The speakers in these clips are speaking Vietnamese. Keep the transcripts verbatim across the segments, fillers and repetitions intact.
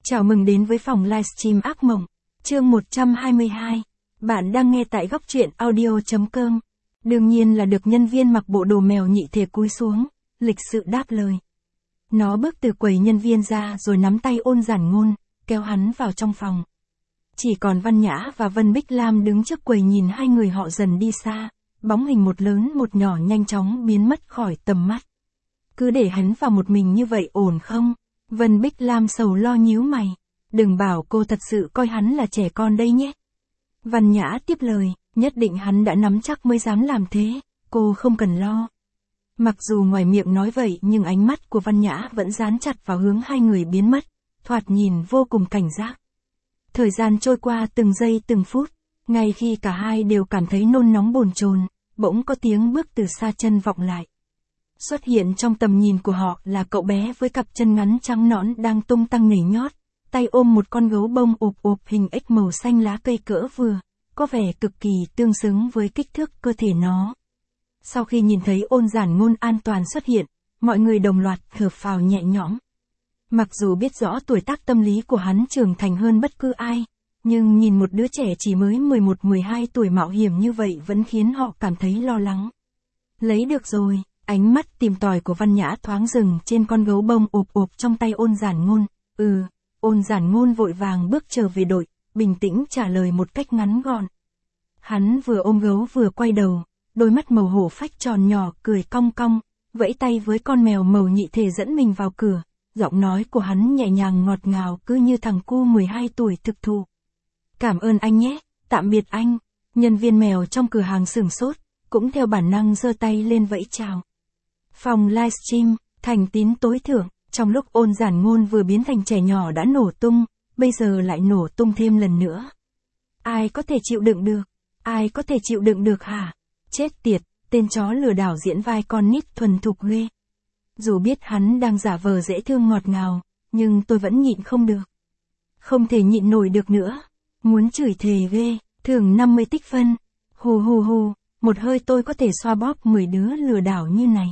Chào mừng đến với phòng livestream ác mộng, chương một trăm hai mươi hai. Bạn đang nghe tại góc truyện audio.com. Đương nhiên là được nhân viên mặc bộ đồ mèo nhị thể cúi xuống, lịch sự đáp lời. Nó bước từ quầy nhân viên ra rồi nắm tay Ôn Giản Ngôn, kéo hắn vào trong phòng. Chỉ còn Văn Nhã và Vân Bích Lam đứng trước quầy nhìn hai người họ dần đi xa, bóng hình một lớn một nhỏ nhanh chóng biến mất khỏi tầm mắt. Cứ để hắn vào một mình như vậy ổn không? Vân Bích Lam sầu lo nhíu mày. Đừng bảo cô thật sự coi hắn là trẻ con đây nhé. Văn Nhã tiếp lời, nhất định hắn đã nắm chắc mới dám làm thế, cô không cần lo. Mặc dù ngoài miệng nói vậy nhưng ánh mắt của Văn Nhã vẫn dán chặt vào hướng hai người biến mất, thoạt nhìn vô cùng cảnh giác. Thời gian trôi qua từng giây từng phút, ngay khi cả hai đều cảm thấy nôn nóng bồn chồn, bỗng có tiếng bước từ xa chân vọng lại. Xuất hiện trong tầm nhìn của họ là cậu bé với cặp chân ngắn trắng nõn đang tung tăng nhảy nhót, tay ôm một con gấu bông ộp ộp hình ếch màu xanh lá cây cỡ vừa, có vẻ cực kỳ tương xứng với kích thước cơ thể nó. Sau khi nhìn thấy Ôn Giản Ngôn an toàn xuất hiện, mọi người đồng loạt thở phào nhẹ nhõm. Mặc dù biết rõ tuổi tác tâm lý của hắn trưởng thành hơn bất cứ ai, nhưng nhìn một đứa trẻ chỉ mới mười một mười hai tuổi mạo hiểm như vậy vẫn khiến họ cảm thấy lo lắng. Lấy được rồi. Ánh mắt tìm tòi của Văn Nhã thoáng dừng trên con gấu bông ộp ộp trong tay Ôn Giản Ngôn. Ừ, Ôn Giản Ngôn vội vàng bước trở về đội, bình tĩnh trả lời một cách ngắn gọn. Hắn vừa ôm gấu vừa quay đầu, đôi mắt màu hổ phách tròn nhỏ cười cong cong, vẫy tay với con mèo màu nhị thể dẫn mình vào cửa, giọng nói của hắn nhẹ nhàng ngọt ngào cứ như thằng cu mười hai tuổi thực thụ. Cảm ơn anh nhé, tạm biệt anh. Nhân viên mèo trong cửa hàng sửng sốt, cũng theo bản năng giơ tay lên vẫy chào. Phòng livestream, thành tín tối thượng, trong lúc Ôn Giản Ngôn vừa biến thành trẻ nhỏ đã nổ tung, bây giờ lại nổ tung thêm lần nữa. Ai có thể chịu đựng được? Ai có thể chịu đựng được hả? Chết tiệt, tên chó lừa đảo diễn vai con nít thuần thục ghê. Dù biết hắn đang giả vờ dễ thương ngọt ngào, nhưng tôi vẫn nhịn không được. Không thể nhịn nổi được nữa. Muốn chửi thề ghê, thưởng năm mươi tích phân. Hù hù hù, một hơi tôi có thể xoa bóp mười đứa lừa đảo như này.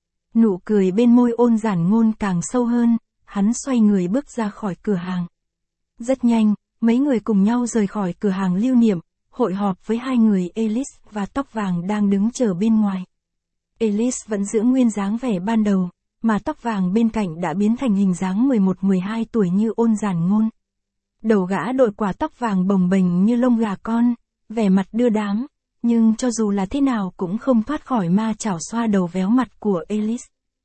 Nụ cười bên môi Ôn Giản Ngôn càng sâu hơn, hắn xoay người bước ra khỏi cửa hàng. Rất nhanh, mấy người cùng nhau rời khỏi cửa hàng lưu niệm, hội họp với hai người Alice và Tóc Vàng đang đứng chờ bên ngoài. Alice vẫn giữ nguyên dáng vẻ ban đầu, mà Tóc Vàng bên cạnh đã biến thành hình dáng mười một mười hai tuổi như Ôn Giản Ngôn. Đầu gã đội quả tóc vàng bồng bềnh như lông gà con, vẻ mặt đưa đám. Nhưng cho dù là thế nào cũng không thoát khỏi ma chảo xoa đầu véo mặt của Alice.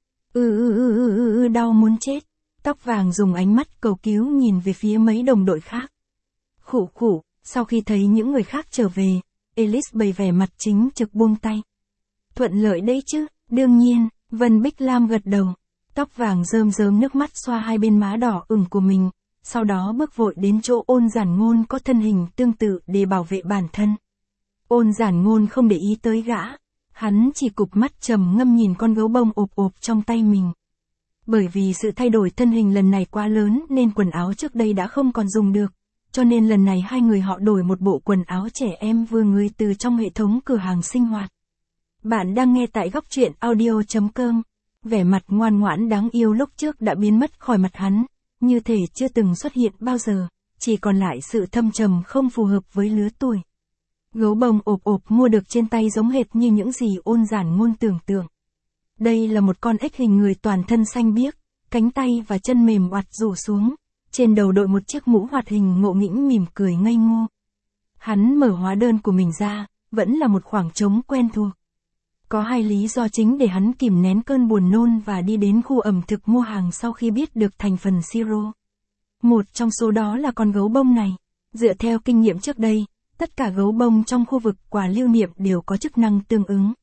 Ừ ừ ừ ừ ừ ừ đau muốn chết. Tóc Vàng dùng ánh mắt cầu cứu nhìn về phía mấy đồng đội khác. Khụ khụ, sau khi thấy những người khác trở về, Alice bày vẻ mặt chính trực buông tay. Thuận lợi đấy chứ, đương nhiên, Vân Bích Lam gật đầu. Tóc Vàng rơm rớm nước mắt xoa hai bên má đỏ ửng của mình, sau đó bước vội đến chỗ Ôn Giản Ngôn có thân hình tương tự để bảo vệ bản thân. Ôn Giản Ngôn không để ý tới gã, hắn chỉ cụp mắt trầm ngâm nhìn con gấu bông ộp ộp trong tay mình. Bởi vì sự thay đổi thân hình lần này quá lớn nên quần áo trước đây đã không còn dùng được, cho nên lần này hai người họ đổi một bộ quần áo trẻ em vừa người từ trong hệ thống cửa hàng sinh hoạt. Bạn đang nghe tại góc truyện audio.com, vẻ mặt ngoan ngoãn đáng yêu lúc trước đã biến mất khỏi mặt hắn, như thể chưa từng xuất hiện bao giờ, chỉ còn lại sự thâm trầm không phù hợp với lứa tuổi. Gấu bông ộp ộp mua được trên tay giống hệt như những gì Ôn Giản Ngôn tưởng tượng. Đây là một con ếch hình người toàn thân xanh biếc, cánh tay và chân mềm oặt rủ xuống, trên đầu đội một chiếc mũ hoạt hình ngộ nghĩnh mỉm cười ngây ngô. Hắn mở hóa đơn của mình ra, vẫn là một khoảng trống quen thuộc. Có hai lý do chính để hắn kìm nén cơn buồn nôn và đi đến khu ẩm thực mua hàng sau khi biết được thành phần siro. Một trong số đó là con gấu bông này. Dựa theo kinh nghiệm trước đây, tất cả gấu bông trong khu vực quà lưu niệm đều có chức năng tương ứng.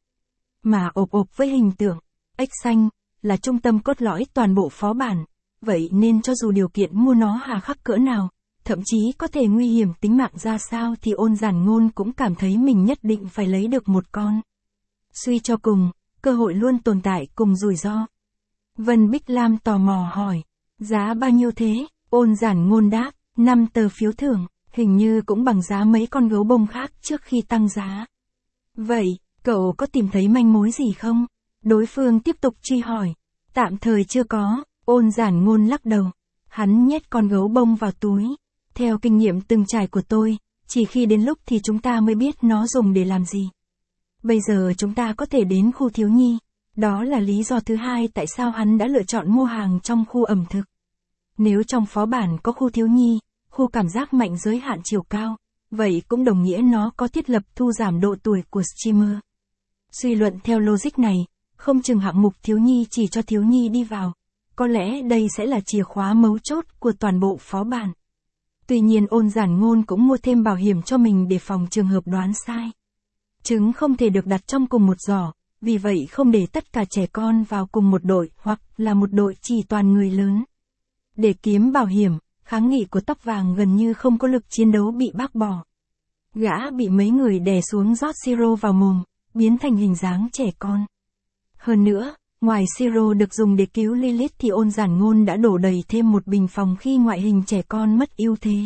Mà ộp ộp với hình tượng ếch xanh là trung tâm cốt lõi toàn bộ phó bản, vậy nên cho dù điều kiện mua nó hà khắc cỡ nào, thậm chí có thể nguy hiểm tính mạng ra sao thì Ôn Giản Ngôn cũng cảm thấy mình nhất định phải lấy được một con. Suy cho cùng, cơ hội luôn tồn tại cùng rủi ro. Vân Bích Lam tò mò hỏi, giá bao nhiêu thế? Ôn Giản Ngôn đáp, năm tờ phiếu thưởng, hình như cũng bằng giá mấy con gấu bông khác trước khi tăng giá. Vậy, cậu có tìm thấy manh mối gì không? Đối phương tiếp tục truy hỏi. Tạm thời chưa có, Ôn Giản Ngôn lắc đầu. Hắn nhét con gấu bông vào túi. Theo kinh nghiệm từng trải của tôi, chỉ khi đến lúc thì chúng ta mới biết nó dùng để làm gì. Bây giờ chúng ta có thể đến khu thiếu nhi. Đó là lý do thứ hai tại sao hắn đã lựa chọn mua hàng trong khu ẩm thực. Nếu trong phó bản có khu thiếu nhi, khu cảm giác mạnh giới hạn chiều cao, vậy cũng đồng nghĩa nó có thiết lập thu giảm độ tuổi của streamer. Suy luận theo logic này, không chừng hạng mục thiếu nhi chỉ cho thiếu nhi đi vào. Có lẽ đây sẽ là chìa khóa mấu chốt của toàn bộ phó bản. Tuy nhiên Ôn Giản Ngôn cũng mua thêm bảo hiểm cho mình để phòng trường hợp đoán sai. Trứng không thể được đặt trong cùng một giỏ, vì vậy không để tất cả trẻ con vào cùng một đội hoặc là một đội chỉ toàn người lớn. Để kiếm bảo hiểm, kháng nghị của Tóc Vàng gần như không có lực chiến đấu bị bác bỏ. Gã bị mấy người đè xuống rót siro vào mồm, biến thành hình dáng trẻ con. Hơn nữa, ngoài siro được dùng để cứu Lilith thì Ôn Giản Ngôn đã đổ đầy thêm một bình phòng khi ngoại hình trẻ con mất ưu thế.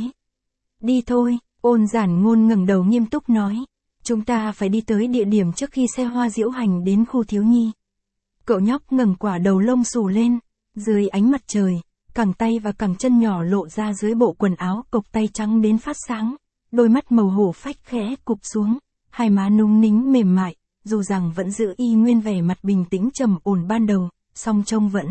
Đi thôi, Ôn Giản Ngôn ngẩng đầu nghiêm túc nói. Chúng ta phải đi tới địa điểm trước khi xe hoa diễu hành đến khu thiếu nhi. Cậu nhóc ngẩng quả đầu lông xù lên, dưới ánh mặt trời, cẳng tay và cẳng chân nhỏ lộ ra dưới bộ quần áo cộc tay trắng đến phát sáng, đôi mắt màu hổ phách khẽ cụp xuống, hai má núng nính mềm mại, dù rằng vẫn giữ y nguyên vẻ mặt bình tĩnh trầm ổn ban đầu, song trông vẫn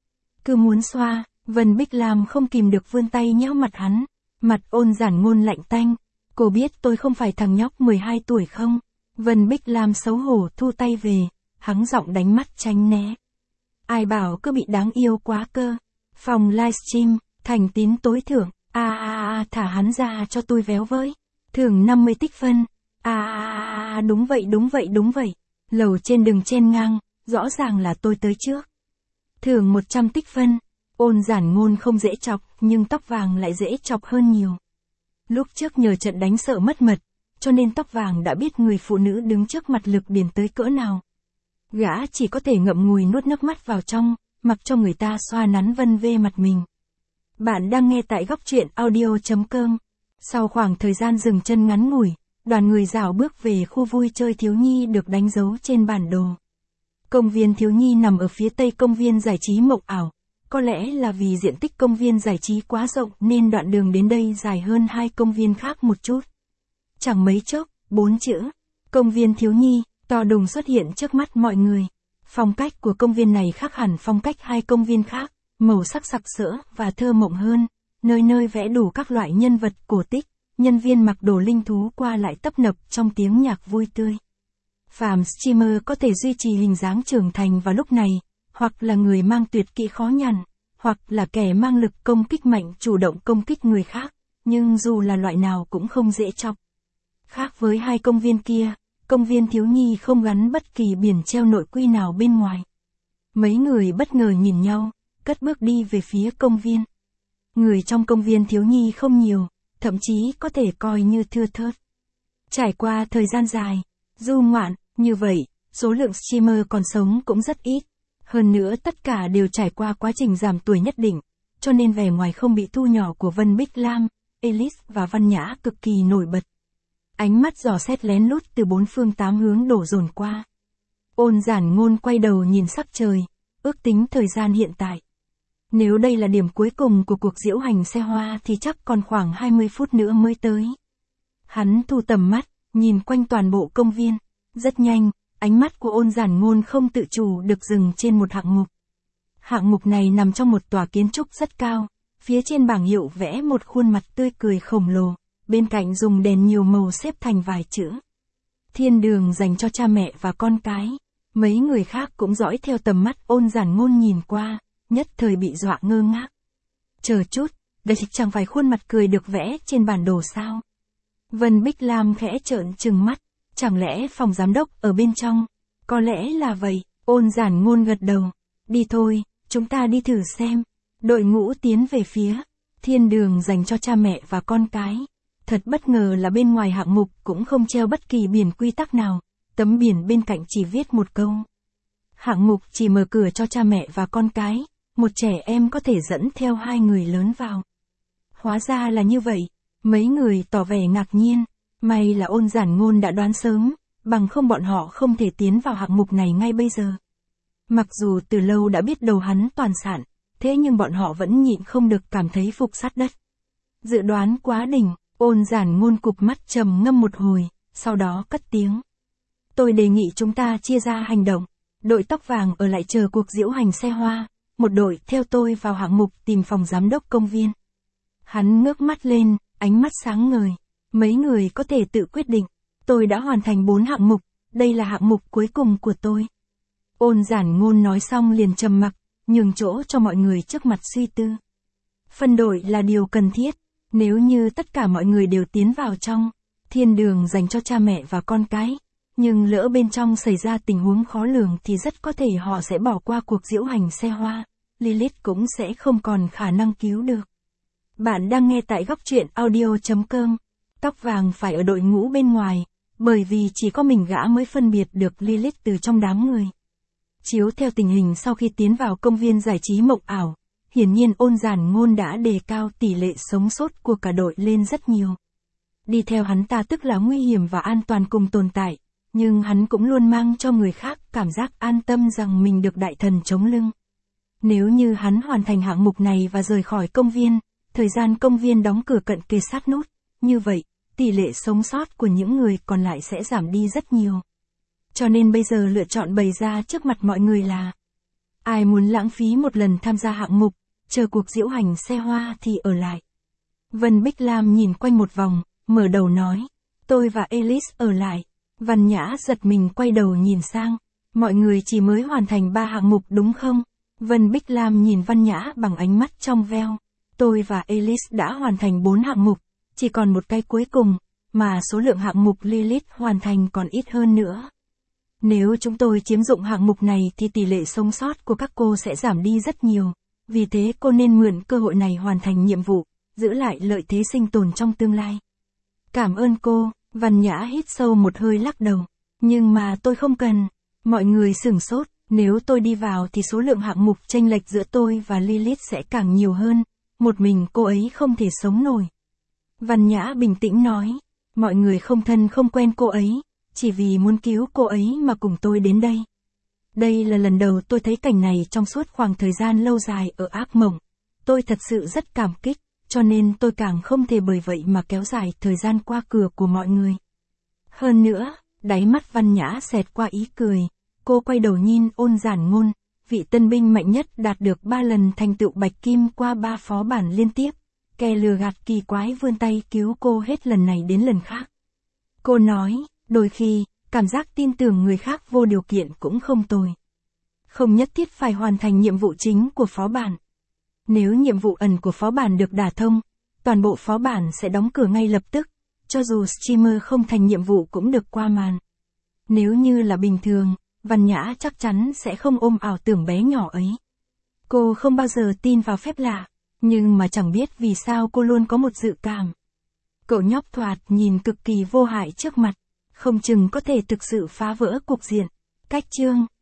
cứ muốn xoa. Vân Bích Lam không kìm được vươn tay nhéo mặt hắn, mặt Ôn Giản Ngôn lạnh tanh. Cô biết tôi không phải thằng nhóc mười hai tuổi không? Vân Bích Lam xấu hổ thu tay về, hắng giọng đánh mắt tránh né. Ai bảo cứ bị đáng yêu quá cơ. Phòng livestream, thành tín tối thưởng, a a a thả hắn ra cho tôi véo với. Thưởng năm mươi tích phân. A a a đúng vậy đúng vậy đúng vậy. Lầu trên đừng chen ngang, rõ ràng là tôi tới trước. Thưởng một trăm tích phân. Ôn Giản Ngôn không dễ chọc, nhưng Tóc Vàng lại dễ chọc hơn nhiều. Lúc trước nhờ trận đánh sợ mất mật, cho nên Tóc Vàng đã biết người phụ nữ đứng trước mặt Lực Điền tới cỡ nào. Gã chỉ có thể ngậm ngùi nuốt nước mắt vào trong, mặc cho người ta xoa nắn vân vê mặt mình. Bạn đang nghe tại góc truyện audio chấm com. Sau khoảng thời gian dừng chân ngắn ngủi, đoàn người rảo bước về khu vui chơi thiếu nhi được đánh dấu trên bản đồ. Công viên thiếu nhi nằm ở phía tây công viên giải trí Mộng Ảo. Có lẽ là vì diện tích công viên giải trí quá rộng nên đoạn đường đến đây dài hơn hai công viên khác một chút. Chẳng mấy chốc, bốn chữ, công viên thiếu nhi, to đùng xuất hiện trước mắt mọi người. Phong cách của công viên này khác hẳn phong cách hai công viên khác, màu sắc sặc sỡ và thơ mộng hơn, nơi nơi vẽ đủ các loại nhân vật cổ tích, nhân viên mặc đồ linh thú qua lại tấp nập trong tiếng nhạc vui tươi. Phàm streamer có thể duy trì hình dáng trưởng thành vào lúc này, hoặc là người mang tuyệt kỹ khó nhằn, hoặc là kẻ mang lực công kích mạnh chủ động công kích người khác, nhưng dù là loại nào cũng không dễ chọc. Khác với hai công viên kia, công viên thiếu nhi không gắn bất kỳ biển treo nội quy nào bên ngoài. Mấy người bất ngờ nhìn nhau, cất bước đi về phía công viên. Người trong công viên thiếu nhi không nhiều, thậm chí có thể coi như thưa thớt. Trải qua thời gian dài, du ngoạn, như vậy, số lượng streamer còn sống cũng rất ít. Hơn nữa tất cả đều trải qua quá trình giảm tuổi nhất định, cho nên vẻ ngoài không bị thu nhỏ của Vân Bích Lam, Elise và Văn Nhã cực kỳ nổi bật. Ánh mắt dò xét lén lút từ bốn phương tám hướng đổ dồn qua. Ôn Giản Ngôn quay đầu nhìn sắc trời, ước tính thời gian hiện tại. Nếu đây là điểm cuối cùng của cuộc diễu hành xe hoa thì chắc còn khoảng hai mươi phút nữa mới tới. Hắn thu tầm mắt, nhìn quanh toàn bộ công viên. Rất nhanh, ánh mắt của Ôn Giản Ngôn không tự chủ được dừng trên một hạng mục. Hạng mục này nằm trong một tòa kiến trúc rất cao, phía trên bảng hiệu vẽ một khuôn mặt tươi cười khổng lồ, bên cạnh dùng đèn nhiều màu xếp thành vài chữ. Thiên đường dành cho cha mẹ và con cái. Mấy người khác cũng dõi theo tầm mắt Ôn Giản Ngôn nhìn qua, nhất thời bị dọa ngơ ngác. Chờ chút, đây chẳng phải khuôn mặt cười được vẽ trên bản đồ sao? Vân Bích Lam khẽ trợn trừng mắt, chẳng lẽ phòng giám đốc ở bên trong? Có lẽ là vậy, Ôn Giản Ngôn gật đầu. Đi thôi, chúng ta đi thử xem. Đội ngũ tiến về phía thiên đường dành cho cha mẹ và con cái. Thật bất ngờ là bên ngoài hạng mục cũng không treo bất kỳ biển quy tắc nào, tấm biển bên cạnh chỉ viết một câu. Hạng mục chỉ mở cửa cho cha mẹ và con cái, một trẻ em có thể dẫn theo hai người lớn vào. Hóa ra là như vậy, mấy người tỏ vẻ ngạc nhiên, may là Ôn Giản Ngôn đã đoán sớm, bằng không bọn họ không thể tiến vào hạng mục này ngay bây giờ. Mặc dù từ lâu đã biết đầu hắn toàn sạn, thế nhưng bọn họ vẫn nhịn không được cảm thấy phục sát đất. Dự đoán quá đỉnh, Ôn Giản Ngôn cụp mắt trầm ngâm một hồi, sau đó cất tiếng. Tôi đề nghị chúng ta chia ra hành động. Đội tóc vàng ở lại chờ cuộc diễu hành xe hoa, một đội theo tôi vào hạng mục tìm phòng giám đốc công viên. Hắn ngước mắt lên, ánh mắt sáng ngời. Mấy người có thể tự quyết định. Tôi đã hoàn thành bốn hạng mục, đây là hạng mục cuối cùng của tôi. Ôn Giản Ngôn nói xong liền trầm mặc, nhường chỗ cho mọi người trước mặt suy tư. Phân đội là điều cần thiết, nếu như tất cả mọi người đều tiến vào trong thiên đường dành cho cha mẹ và con cái, nhưng lỡ bên trong xảy ra tình huống khó lường thì rất có thể họ sẽ bỏ qua cuộc diễu hành xe hoa, Lilith cũng sẽ không còn khả năng cứu được. Bạn đang nghe tại góc truyện audio chấm com. Tóc vàng phải ở đội ngũ bên ngoài, bởi vì chỉ có mình gã mới phân biệt được Lilith từ trong đám người. Chiếu theo tình hình sau khi tiến vào công viên giải trí mộng ảo, hiển nhiên Ôn Giản Ngôn đã đề cao tỷ lệ sống sót của cả đội lên rất nhiều. Đi theo hắn ta tức là nguy hiểm và an toàn cùng tồn tại, nhưng hắn cũng luôn mang cho người khác cảm giác an tâm rằng mình được đại thần chống lưng. Nếu như hắn hoàn thành hạng mục này và rời khỏi công viên, thời gian công viên đóng cửa cận kề sát nút, như vậy, tỷ lệ sống sót của những người còn lại sẽ giảm đi rất nhiều. Cho nên bây giờ lựa chọn bày ra trước mặt mọi người là: ai muốn lãng phí một lần tham gia hạng mục, chờ cuộc diễu hành xe hoa thì ở lại. Vân Bích Lam nhìn quanh một vòng, mở đầu nói, tôi và Alice ở lại. Văn Nhã giật mình quay đầu nhìn sang, mọi người chỉ mới hoàn thành ba hạng mục đúng không? Vân Bích Lam nhìn Văn Nhã bằng ánh mắt trong veo. Tôi và Alice đã hoàn thành bốn hạng mục, chỉ còn một cái cuối cùng, mà số lượng hạng mục Lilith hoàn thành còn ít hơn nữa. Nếu chúng tôi chiếm dụng hạng mục này thì tỷ lệ sống sót của các cô sẽ giảm đi rất nhiều, vì thế cô nên mượn cơ hội này hoàn thành nhiệm vụ, giữ lại lợi thế sinh tồn trong tương lai. Cảm ơn cô, Văn Nhã hít sâu một hơi lắc đầu. Nhưng mà tôi không cần. Mọi người sửng sốt, nếu tôi đi vào thì số lượng hạng mục chênh lệch giữa tôi và Lilith sẽ càng nhiều hơn, một mình cô ấy không thể sống nổi. Văn Nhã bình tĩnh nói, mọi người không thân không quen cô ấy, chỉ vì muốn cứu cô ấy mà cùng tôi đến đây. Đây là lần đầu tôi thấy cảnh này trong suốt khoảng thời gian lâu dài ở ác mộng. Tôi thật sự rất cảm kích, cho nên tôi càng không thể bởi vậy mà kéo dài thời gian qua cửa của mọi người. Hơn nữa, đáy mắt Văn Nhã xẹt qua ý cười, cô quay đầu nhìn Ôn Giản Ngôn, vị tân binh mạnh nhất đạt được ba lần thành tựu bạch kim qua ba phó bản liên tiếp, kẻ lừa gạt kỳ quái vươn tay cứu cô hết lần này đến lần khác. Cô nói, đôi khi, cảm giác tin tưởng người khác vô điều kiện cũng không tồi. Không nhất thiết phải hoàn thành nhiệm vụ chính của phó bản. Nếu nhiệm vụ ẩn của phó bản được đả thông, toàn bộ phó bản sẽ đóng cửa ngay lập tức, cho dù streamer không thành nhiệm vụ cũng được qua màn. Nếu như là bình thường, Văn Nhã chắc chắn sẽ không ôm ảo tưởng bé nhỏ ấy. Cô không bao giờ tin vào phép lạ, nhưng mà chẳng biết vì sao cô luôn có một dự cảm. Cậu nhóc thoạt nhìn cực kỳ vô hại trước mặt, không chừng có thể thực sự phá vỡ cục diện. Cách chương